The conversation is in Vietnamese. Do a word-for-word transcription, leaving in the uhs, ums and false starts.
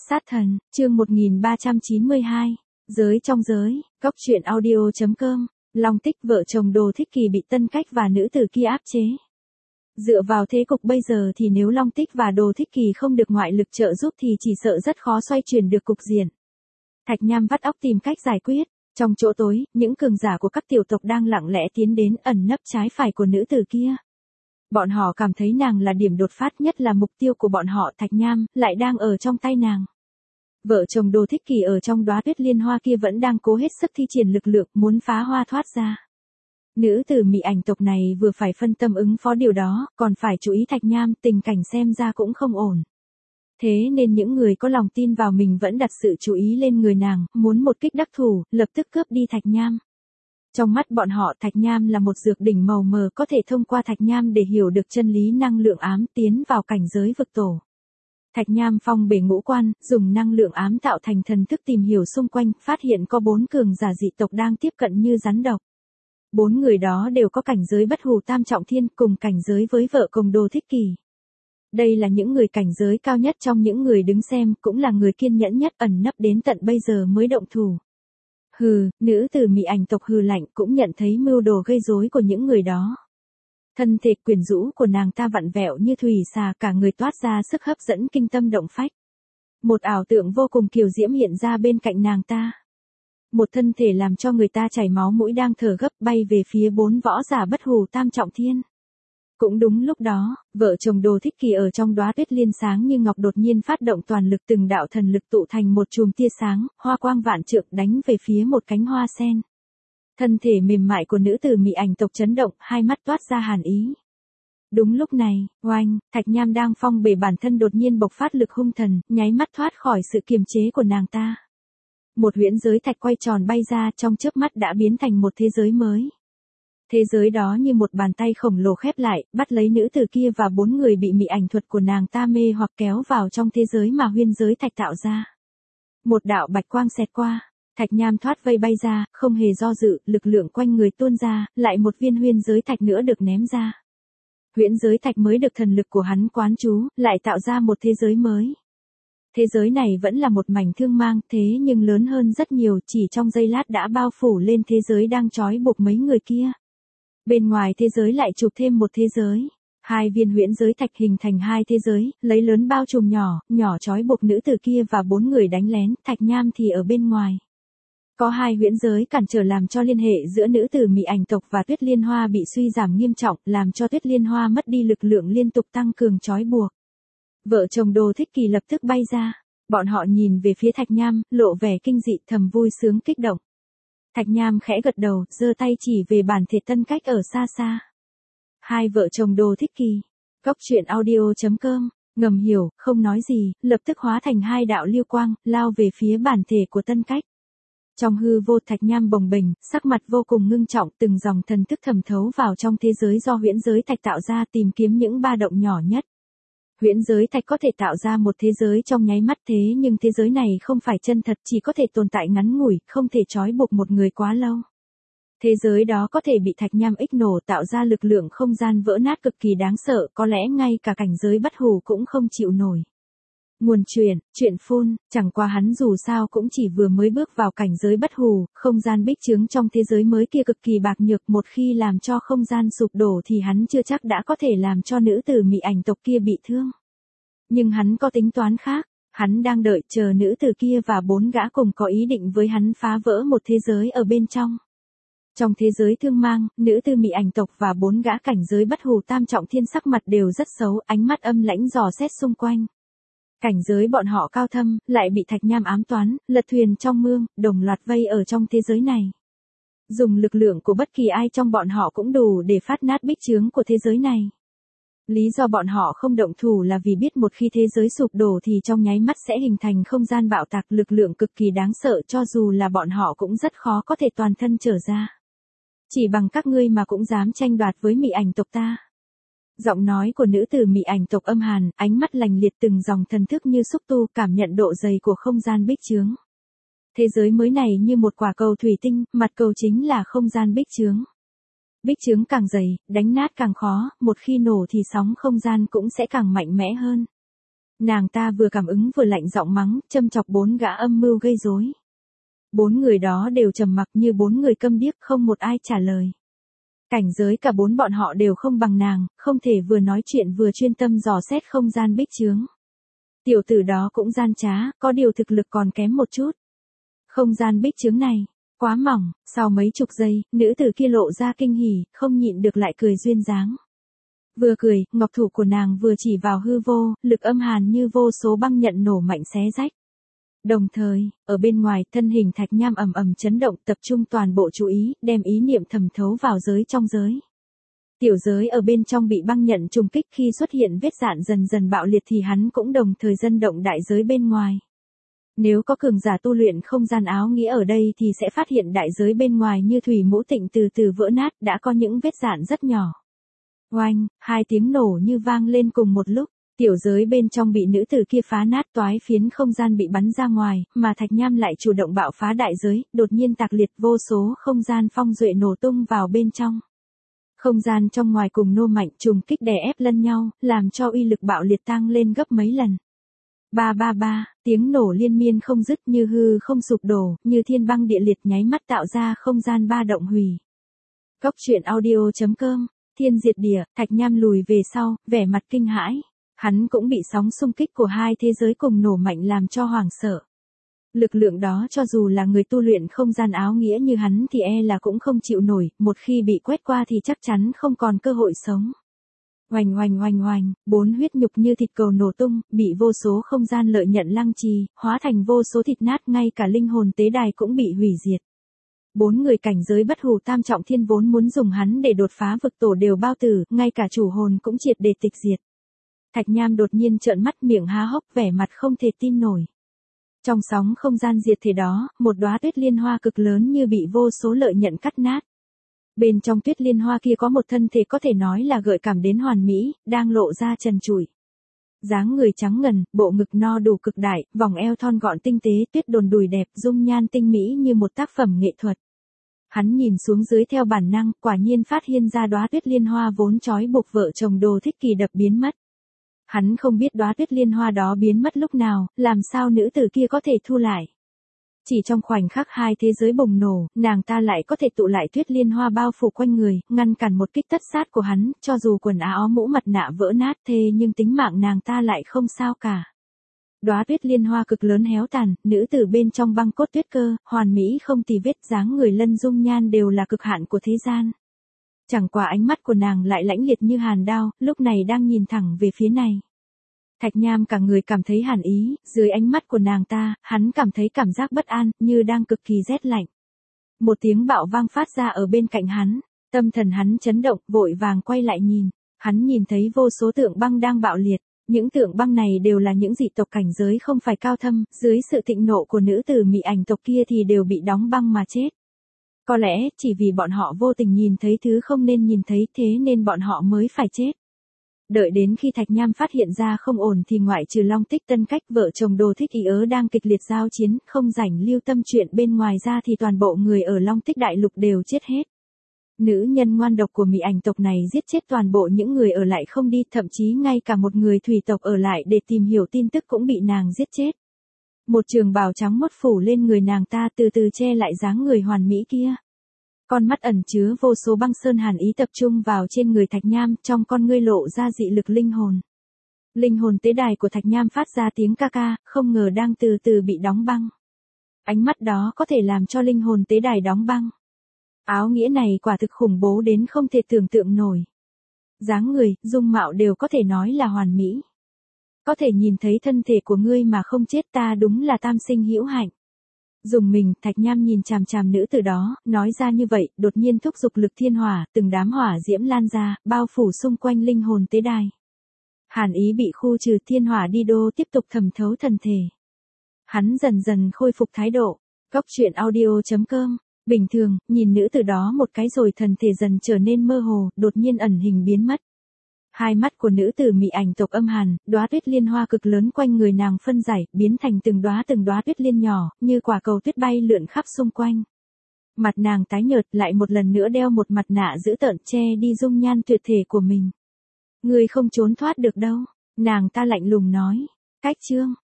Sát thần, chương một nghìn ba trăm chín mươi hai, giới trong giới, góc truyện audio.com, Long Tích vợ chồng Đồ Thích Kỳ bị Tân Cách và nữ tử kia áp chế. Dựa vào thế cục bây giờ thì nếu Long Tích và Đồ Thích Kỳ không được ngoại lực trợ giúp thì chỉ sợ rất khó xoay chuyển được cục diện. Thạch Nham vắt óc tìm cách giải quyết. Trong chỗ tối, những cường giả của các tiểu tộc đang lặng lẽ tiến đến ẩn nấp trái phải của nữ tử kia. Bọn họ cảm thấy nàng là điểm đột phát, nhất là mục tiêu của bọn họ. Thạch Nham lại đang ở trong tay nàng. Vợ chồng Đồ Thích Kỳ ở trong đóa tuyết liên hoa kia vẫn đang cố hết sức thi triển lực lượng muốn phá hoa thoát ra. Nữ tử Mị Ảnh tộc này vừa phải phân tâm ứng phó điều đó, còn phải chú ý Thạch Nham, tình cảnh xem ra cũng không ổn. Thế nên những người có lòng tin vào mình vẫn đặt sự chú ý lên người nàng, muốn một kích đắc thủ, lập tức cướp đi Thạch Nham. Trong mắt bọn họ, Thạch Nham là một dược đỉnh màu mờ, có thể thông qua Thạch Nham để hiểu được chân lý năng lượng ám, tiến vào cảnh giới vực tổ. Thạch Nham phong bể ngũ quan, dùng năng lượng ám tạo thành thần thức tìm hiểu xung quanh, phát hiện có bốn cường giả dị tộc đang tiếp cận như rắn độc. Bốn người đó đều có cảnh giới bất hủ tam trọng thiên, cùng cảnh giới với vợ chồng Đồ Thích Kỳ. Đây là những người cảnh giới cao nhất trong những người đứng xem, cũng là người kiên nhẫn nhất, ẩn nấp đến tận bây giờ mới động thủ. Hừ, nữ tử Mị Ảnh tộc hừ lạnh, cũng nhận thấy mưu đồ gây rối của những người đó. Thân thể quyến rũ của nàng ta vặn vẹo như thủy xà, cả người toát ra sức hấp dẫn kinh tâm động phách. Một ảo tượng vô cùng kiều diễm hiện ra bên cạnh nàng ta. Một thân thể làm cho người ta chảy máu mũi đang thở gấp bay về phía bốn võ giả bất hủ tam trọng thiên. Cũng đúng lúc đó, vợ chồng Đồ Thích Kỳ ở trong đóa tuyết liên sáng như ngọc đột nhiên phát động toàn lực, từng đạo thần lực tụ thành một chùm tia sáng, hoa quang vạn trượng đánh về phía một cánh hoa sen. Thân thể mềm mại của nữ tử Mị Ảnh tộc chấn động, hai mắt toát ra hàn ý. Đúng lúc này, oanh, Thạch Nham đang phong bể bản thân đột nhiên bộc phát lực hung thần, nháy mắt thoát khỏi sự kiềm chế của nàng ta. Một huyễn giới thạch quay tròn bay ra, trong chớp mắt đã biến thành một thế giới mới. Thế giới đó như một bàn tay khổng lồ khép lại, bắt lấy nữ tử kia và bốn người bị mị ảnh thuật của nàng ta mê hoặc kéo vào trong thế giới mà huyễn giới thạch tạo ra. Một đạo bạch quang xẹt qua, Thạch Nham thoát vây bay ra, không hề do dự, lực lượng quanh người tuôn ra, lại một viên huyễn giới thạch nữa được ném ra. Huyễn giới thạch mới được thần lực của hắn quán chú, lại tạo ra một thế giới mới. Thế giới này vẫn là một mảnh thương mang, thế nhưng lớn hơn rất nhiều, chỉ trong giây lát đã bao phủ lên thế giới đang trói buộc mấy người kia. Bên ngoài thế giới lại chụp thêm một thế giới. Hai viên huyễn giới thạch hình thành hai thế giới, lấy lớn bao trùm nhỏ, nhỏ trói buộc nữ tử kia và bốn người đánh lén, Thạch Nham thì ở bên ngoài. Có hai huyễn giới cản trở làm cho liên hệ giữa nữ tử Mị Ảnh tộc và Tuyết Liên Hoa bị suy giảm nghiêm trọng, làm cho Tuyết Liên Hoa mất đi lực lượng liên tục tăng cường trói buộc. Vợ chồng Đồ Thích Kỳ lập tức bay ra. Bọn họ nhìn về phía Thạch Nham, lộ vẻ kinh dị, thầm vui sướng kích động. Thạch Nham khẽ gật đầu, giơ tay chỉ về bản thể Tân Cách ở xa xa. Hai vợ chồng Đồ Thích Kỳ. Góc truyện audio.com, ngầm hiểu, không nói gì, lập tức hóa thành hai đạo lưu quang, lao về phía bản thể của Tân Cách. Trong hư vô, Thạch Nham bồng bềnh, sắc mặt vô cùng ngưng trọng, từng dòng thần thức thẩm thấu vào trong thế giới do huyễn giới thạch tạo ra, tìm kiếm những ba động nhỏ nhất. Huyễn giới thạch có thể tạo ra một thế giới trong nháy mắt, thế nhưng thế giới này không phải chân thật, chỉ có thể tồn tại ngắn ngủi, không thể trói buộc một người quá lâu. Thế giới đó có thể bị Thạch Nham ích nổ, tạo ra lực lượng không gian vỡ nát cực kỳ đáng sợ, có lẽ ngay cả cảnh giới bất hủ cũng không chịu nổi. Nguồn truyền, chuyện phun, chẳng qua hắn dù sao cũng chỉ vừa mới bước vào cảnh giới bất hủ, không gian bích chướng trong thế giới mới kia cực kỳ bạc nhược, một khi làm cho không gian sụp đổ thì hắn chưa chắc đã có thể làm cho nữ tử Mị Ảnh tộc kia bị thương. Nhưng hắn có tính toán khác, hắn đang đợi chờ nữ tử kia và bốn gã cùng có ý định với hắn phá vỡ một thế giới ở bên trong. Trong thế giới thương mang, nữ tử Mị Ảnh tộc và bốn gã cảnh giới bất hủ tam trọng thiên sắc mặt đều rất xấu, ánh mắt âm lãnh dò xét xung quanh. Cảnh giới bọn họ cao thâm, lại bị Thạch Nham ám toán, lật thuyền trong mương, đồng loạt vây ở trong thế giới này. Dùng lực lượng của bất kỳ ai trong bọn họ cũng đủ để phát nát bích chướng của thế giới này. Lý do bọn họ không động thủ là vì biết một khi thế giới sụp đổ thì trong nháy mắt sẽ hình thành không gian bạo tạc, lực lượng cực kỳ đáng sợ, cho dù là bọn họ cũng rất khó có thể toàn thân trở ra. Chỉ bằng các ngươi mà cũng dám tranh đoạt với Mị Ảnh tộc ta. Giọng nói của nữ tử Mị Ảnh tộc âm hàn, ánh mắt lành liệt, từng dòng thần thức như xúc tu, cảm nhận độ dày của không gian bích chướng. Thế giới mới này như một quả cầu thủy tinh, mặt cầu chính là không gian bích chướng. Bích chướng càng dày, đánh nát càng khó, một khi nổ thì sóng không gian cũng sẽ càng mạnh mẽ hơn. Nàng ta vừa cảm ứng vừa lạnh giọng mắng, châm chọc bốn gã âm mưu gây rối. Bốn người đó đều trầm mặc như bốn người câm điếc, không một ai trả lời. Cảnh giới cả bốn bọn họ đều không bằng nàng, không thể vừa nói chuyện vừa chuyên tâm dò xét không gian bích chướng. Tiểu tử đó cũng gian trá, có điều thực lực còn kém một chút. Không gian bích chướng này, quá mỏng, sau mấy chục giây, nữ tử kia lộ ra kinh hỉ, không nhịn được lại cười duyên dáng. Vừa cười, ngọc thủ của nàng vừa chỉ vào hư vô, lực âm hàn như vô số băng nhận nổ mạnh xé rách. Đồng thời, ở bên ngoài, thân hình Thạch Nham ầm ầm chấn động, tập trung toàn bộ chú ý, đem ý niệm thẩm thấu vào giới trong giới. Tiểu giới ở bên trong bị băng nhận trùng kích, khi xuất hiện vết rạn dần dần bạo liệt thì hắn cũng đồng thời dân động đại giới bên ngoài. Nếu có cường giả tu luyện không gian áo nghĩa ở đây thì sẽ phát hiện đại giới bên ngoài như thủy mũ tịnh từ từ vỡ nát, đã có những vết rạn rất nhỏ. Oanh, hai tiếng nổ như vang lên cùng một lúc. Tiểu giới bên trong bị nữ tử kia phá nát, toái phiến không gian bị bắn ra ngoài, mà Thạch Nham lại chủ động bạo phá đại giới, đột nhiên tạc liệt, vô số không gian phong duệ nổ tung vào bên trong. Không gian trong ngoài cùng nô mạnh trùng kích đè ép lẫn nhau, làm cho uy lực bạo liệt tăng lên gấp mấy lần. Ba ba ba, tiếng nổ liên miên không dứt, như hư không sụp đổ, như thiên băng địa liệt, nháy mắt tạo ra không gian ba động hủy. Cốc truyện audio chấm com, thiên diệt địa, Thạch Nham lùi về sau, vẻ mặt kinh hãi. Hắn cũng bị sóng xung kích của hai thế giới cùng nổ mạnh làm cho hoảng sợ. Lực lượng đó cho dù là người tu luyện không gian áo nghĩa như hắn thì e là cũng không chịu nổi, một khi bị quét qua thì chắc chắn không còn cơ hội sống. Oanh oanh oanh oanh, bốn huyết nhục như thịt cầu nổ tung, bị vô số không gian lợi nhận lăng trì, hóa thành vô số thịt nát, ngay cả linh hồn tế đài cũng bị hủy diệt. Bốn người cảnh giới bất hủ tam trọng thiên vốn muốn dùng hắn để đột phá vực tổ đều bao tử, ngay cả chủ hồn cũng triệt để tịch diệt. Thạch Nham đột nhiên trợn mắt, miệng há hốc, vẻ mặt không thể tin nổi. Trong sóng không gian diệt thế đó, một đóa tuyết liên hoa cực lớn như bị vô số lợi nhận cắt nát. Bên trong tuyết liên hoa kia có một thân thể có thể nói là gợi cảm đến hoàn mỹ, đang lộ ra trần trụi. Dáng người trắng ngần, bộ ngực no đủ cực đại, vòng eo thon gọn tinh tế, tuyết đồn đùi đẹp, dung nhan tinh mỹ như một tác phẩm nghệ thuật. Hắn nhìn xuống dưới theo bản năng, quả nhiên phát hiện ra đóa tuyết liên hoa vốn trói buộc vợ chồng Đồ Thích Kỳ đập biến mất. Hắn không biết đóa tuyết liên hoa đó biến mất lúc nào, làm sao nữ tử kia có thể thu lại. Chỉ trong khoảnh khắc hai thế giới bùng nổ, nàng ta lại có thể tụ lại tuyết liên hoa bao phủ quanh người, ngăn cản một kích tất sát của hắn, cho dù quần áo mũ mặt nạ vỡ nát thê nhưng tính mạng nàng ta lại không sao cả. Đóa tuyết liên hoa cực lớn héo tàn, nữ tử bên trong băng cốt tuyết cơ, hoàn mỹ không tì vết, dáng người lân dung nhan đều là cực hạn của thế gian. Chẳng qua ánh mắt của nàng lại lãnh liệt như hàn đao, lúc này đang nhìn thẳng về phía này. Thạch Nham cả người cảm thấy hàn ý, dưới ánh mắt của nàng ta, hắn cảm thấy cảm giác bất an, như đang cực kỳ rét lạnh. Một tiếng bạo vang phát ra ở bên cạnh hắn, tâm thần hắn chấn động, vội vàng quay lại nhìn. Hắn nhìn thấy vô số tượng băng đang bạo liệt, những tượng băng này đều là những dị tộc cảnh giới không phải cao thâm, dưới sự thịnh nộ của nữ tử mị ảnh tộc kia thì đều bị đóng băng mà chết. Có lẽ, chỉ vì bọn họ vô tình nhìn thấy thứ không nên nhìn thấy, thế nên bọn họ mới phải chết. Đợi đến khi Thạch Nham phát hiện ra không ổn thì ngoại trừ Long Tích Tân Cách vợ chồng Đồ Thích Ý ớ đang kịch liệt giao chiến, không rảnh lưu tâm chuyện bên ngoài ra thì toàn bộ người ở Long Tích Đại Lục đều chết hết. Nữ nhân ngoan độc của mị ảnh tộc này giết chết toàn bộ những người ở lại không đi, thậm chí ngay cả một người thủy tộc ở lại để tìm hiểu tin tức cũng bị nàng giết chết. Một trường bào trắng mốt phủ lên người nàng ta, từ từ che lại dáng người hoàn mỹ kia. Con mắt ẩn chứa vô số băng sơn hàn ý tập trung vào trên người Thạch Nham, trong con ngươi lộ ra dị lực linh hồn. Linh hồn tế đài của Thạch Nham phát ra tiếng ca ca, không ngờ đang từ từ bị đóng băng. Ánh mắt đó có thể làm cho linh hồn tế đài đóng băng. Áo nghĩa này quả thực khủng bố đến không thể tưởng tượng nổi. Dáng người, dung mạo đều có thể nói là hoàn mỹ. Có thể nhìn thấy thân thể của ngươi mà không chết, ta đúng là tam sinh hữu hạnh. Dùng mình, Thạch Nham nhìn chằm chằm nữ tử đó, nói ra như vậy, đột nhiên thúc giục lực thiên hỏa, từng đám hỏa diễm lan ra, bao phủ xung quanh linh hồn tế đài. Hàn ý bị khu trừ, thiên hỏa đi đô tiếp tục thẩm thấu thần thể. Hắn dần dần khôi phục thái độ. Cốc truyện audio chấm com. Bình thường, nhìn nữ tử đó một cái rồi thần thể dần trở nên mơ hồ, đột nhiên ẩn hình biến mất. Hai mắt của nữ tử mị ảnh tộc âm hàn, đóa tuyết liên hoa cực lớn quanh người nàng phân giải, biến thành từng đóa từng đóa tuyết liên nhỏ, như quả cầu tuyết bay lượn khắp xung quanh. Mặt nàng tái nhợt, lại một lần nữa đeo một mặt nạ dữ tợn che đi dung nhan tuyệt thể của mình. Ngươi không trốn thoát được đâu, nàng ta lạnh lùng nói. Cách chương